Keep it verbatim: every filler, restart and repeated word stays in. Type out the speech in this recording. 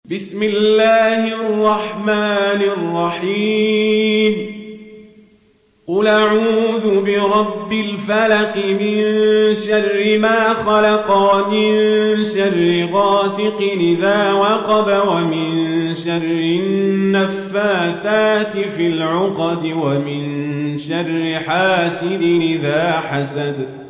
بسم الله الرحمن الرحيم قل أعوذ برب الفلق من شر ما خلق ومن شر غاسق إذا وقب ومن شر النفاثات في العقد ومن شر حاسد إذا حسد